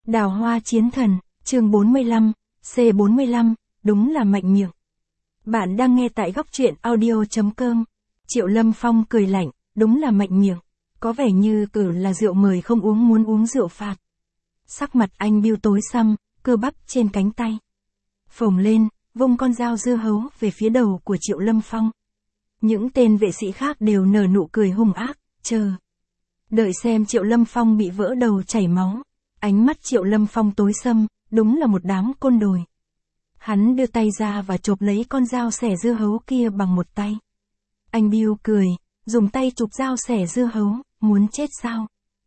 Đào hoa chiến thần, chương 45, C45, đúng là mạnh miệng. Bạn đang nghe tại góc truyện audio.com. Triệu Lâm Phong cười lạnh, đúng là mạnh miệng. Có vẻ như cử là rượu mời không uống muốn uống rượu phạt. Sắc mặt anh Bill tối sầm, cơ bắp trên cánh tay phồng lên, vung con dao dưa hấu về phía đầu của Triệu Lâm Phong. Những tên vệ sĩ khác đều nở nụ cười hung ác, chờ đợi xem Triệu Lâm Phong bị vỡ đầu chảy máu. Ánh mắt Triệu Lâm Phong tối sầm, đúng là một đám côn đồi. Hắn đưa tay ra và chộp lấy con dao xẻ dưa hấu kia bằng một tay. Anh Bill cười, dùng tay chụp dao xẻ dưa hấu, muốn chết sao?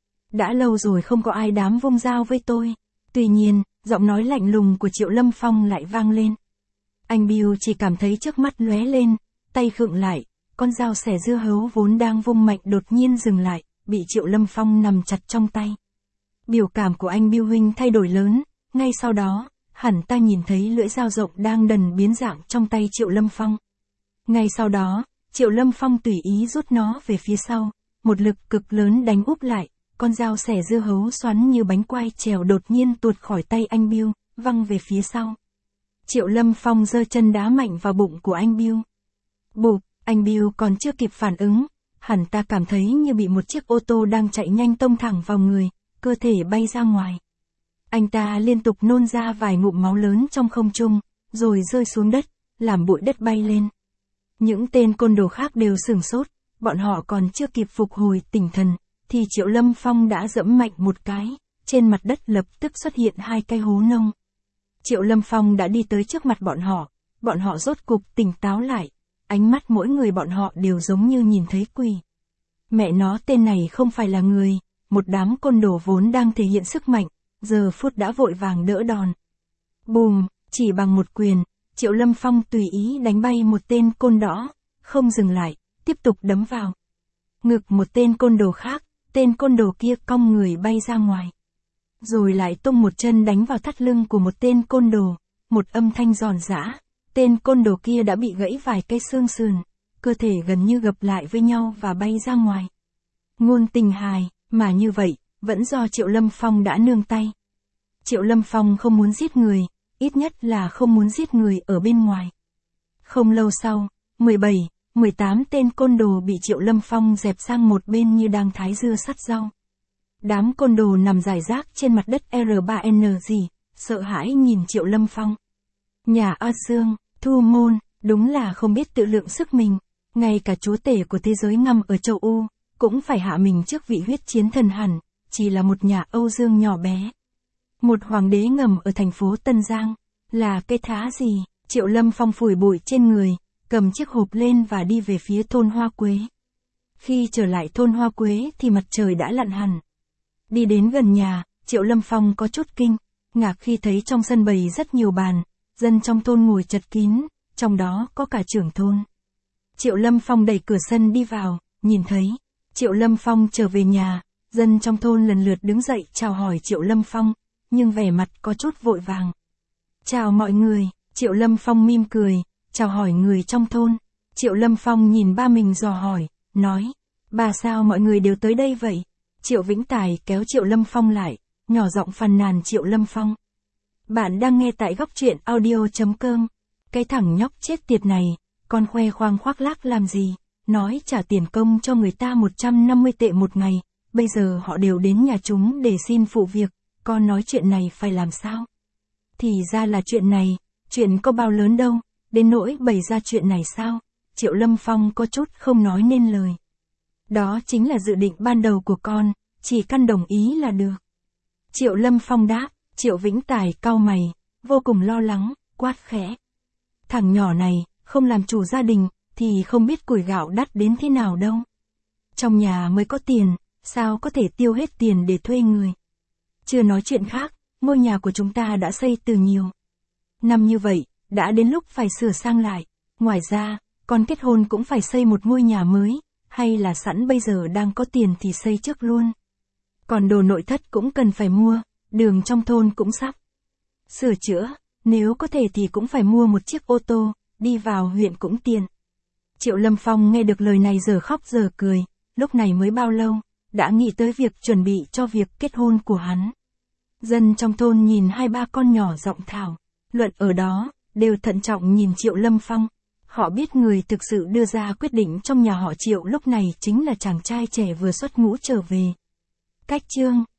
Đã lâu rồi không có ai dám vung dao với tôi. Tuy nhiên, giọng nói lạnh lùng của Triệu Lâm Phong lại vang lên. Anh Bill chỉ cảm thấy trước mắt lóe lên, tay khựng lại, con dao xẻ dưa hấu vốn đang vung mạnh đột nhiên dừng lại, bị Triệu Lâm Phong nắm chặt trong tay. Biểu cảm của anh Bill huynh thay đổi lớn, ngay sau đó, hẳn ta nhìn thấy lưỡi dao rộng đang dần biến dạng trong tay Triệu Lâm Phong. Ngay sau đó, Triệu Lâm Phong tùy ý rút nó về phía sau, một lực cực lớn đánh úp lại, con dao xẻ dưa hấu xoắn như bánh quai trèo đột nhiên tuột khỏi tay anh Bill, văng về phía sau. Triệu Lâm Phong giơ chân đá mạnh vào bụng của anh Bill. Bụp, anh Bill còn chưa kịp phản ứng, hẳn ta cảm thấy như bị một chiếc ô tô đang chạy nhanh tông thẳng vào người, cơ thể bay ra ngoài. Anh ta liên tục nôn ra vài ngụm máu lớn trong không trung, rồi rơi xuống đất, làm bụi đất bay lên. Những tên côn đồ khác đều sửng sốt, bọn họ còn chưa kịp phục hồi tỉnh thần, thì Triệu Lâm Phong đã giẫm mạnh một cái, trên mặt đất lập tức xuất hiện hai cái hố nông. Triệu Lâm Phong đã đi tới trước mặt bọn họ rốt cục tỉnh táo lại, ánh mắt mỗi người bọn họ đều giống như nhìn thấy quỷ. Mẹ nó, tên này không phải là người, một đám côn đồ vốn đang thể hiện sức mạnh, giờ phút đã vội vàng đỡ đòn. Bùm, chỉ bằng một quyền, Triệu Lâm Phong tùy ý đánh bay một tên côn đỏ, không dừng lại, tiếp tục đấm vào ngực một tên côn đồ khác, tên côn đồ kia cong người bay ra ngoài. Rồi lại tung một chân đánh vào thắt lưng của một tên côn đồ, một âm thanh giòn giã, tên côn đồ kia đã bị gãy vài cây xương sườn, cơ thể gần như gập lại với nhau và bay ra ngoài. Ngôn tình hài, mà như vậy, vẫn do Triệu Lâm Phong đã nương tay. Triệu Lâm Phong không muốn giết người, ít nhất là không muốn giết người ở bên ngoài. Không lâu sau, 17, 18 tên côn đồ bị Triệu Lâm Phong dẹp sang một bên như đang thái dưa sắt rau. Đám côn đồ nằm rải rác trên mặt đất R3N gì, sợ hãi nhìn Triệu Lâm Phong. Nhà A Dương, Thu Môn, đúng là không biết tự lượng sức mình, ngay cả chúa tể của thế giới ngầm ở châu U, cũng phải hạ mình trước vị huyết chiến thần hẳn, chỉ là một nhà Âu Dương nhỏ bé. Một hoàng đế ngầm ở thành phố Tân Giang, là cái thá gì? Triệu Lâm Phong phủi bụi trên người, cầm chiếc hộp lên và đi về phía thôn Hoa Quế. Khi trở lại thôn Hoa Quế thì mặt trời đã lặn hẳn. Đi đến gần nhà, Triệu Lâm Phong có chút kinh ngạc khi thấy trong sân bày rất nhiều bàn, dân trong thôn ngồi chật kín, trong đó có cả trưởng thôn. Triệu Lâm Phong đẩy cửa sân đi vào, nhìn thấy Triệu Lâm Phong trở về nhà, dân trong thôn lần lượt đứng dậy chào hỏi Triệu Lâm Phong, nhưng vẻ mặt có chút vội vàng. Chào mọi người, Triệu Lâm Phong mỉm cười, chào hỏi người trong thôn. Triệu Lâm Phong nhìn ba mình dò hỏi, nói, bà sao mọi người đều tới đây vậy? Triệu Vĩnh Tài kéo Triệu Lâm Phong lại, nhỏ giọng phàn nàn Triệu Lâm Phong. Bạn đang nghe tại góc truyện audio.com. Cái thằng nhóc chết tiệt này, con khoe khoang khoác lác làm gì, nói trả tiền công cho người ta 150 tệ một ngày, bây giờ họ đều đến nhà chúng để xin phụ việc, con nói chuyện này phải làm sao? Thì ra là chuyện này, chuyện có bao lớn đâu, đến nỗi bày ra chuyện này sao? Triệu Lâm Phong có chút không nói nên lời. Đó chính là dự định ban đầu của con, chỉ căn đồng ý là được. Triệu Lâm Phong đáp. Triệu Vĩnh Tài cau mày, vô cùng lo lắng, quát khẽ. Thằng nhỏ này, không làm chủ gia đình, thì không biết củi gạo đắt đến thế nào đâu. Trong nhà mới có tiền, sao có thể tiêu hết tiền để thuê người. Chưa nói chuyện khác, ngôi nhà của chúng ta đã xây từ nhiều năm như vậy, đã đến lúc phải sửa sang lại. Ngoài ra, con kết hôn cũng phải xây một ngôi nhà mới, hay là sẵn bây giờ đang có tiền thì xây trước luôn. Còn đồ nội thất cũng cần phải mua. Đường trong thôn cũng sắp sửa chữa, nếu có thể thì cũng phải mua một chiếc ô tô, đi vào huyện cũng tiện. Triệu Lâm Phong nghe được lời này giờ khóc giờ cười, lúc này mới bao lâu, đã nghĩ tới việc chuẩn bị cho việc kết hôn của hắn. Dân trong thôn nhìn hai ba con nhỏ giọng thảo luận ở đó, đều thận trọng nhìn Triệu Lâm Phong. Họ biết người thực sự đưa ra quyết định trong nhà họ Triệu lúc này chính là chàng trai trẻ vừa xuất ngũ trở về. Cách chương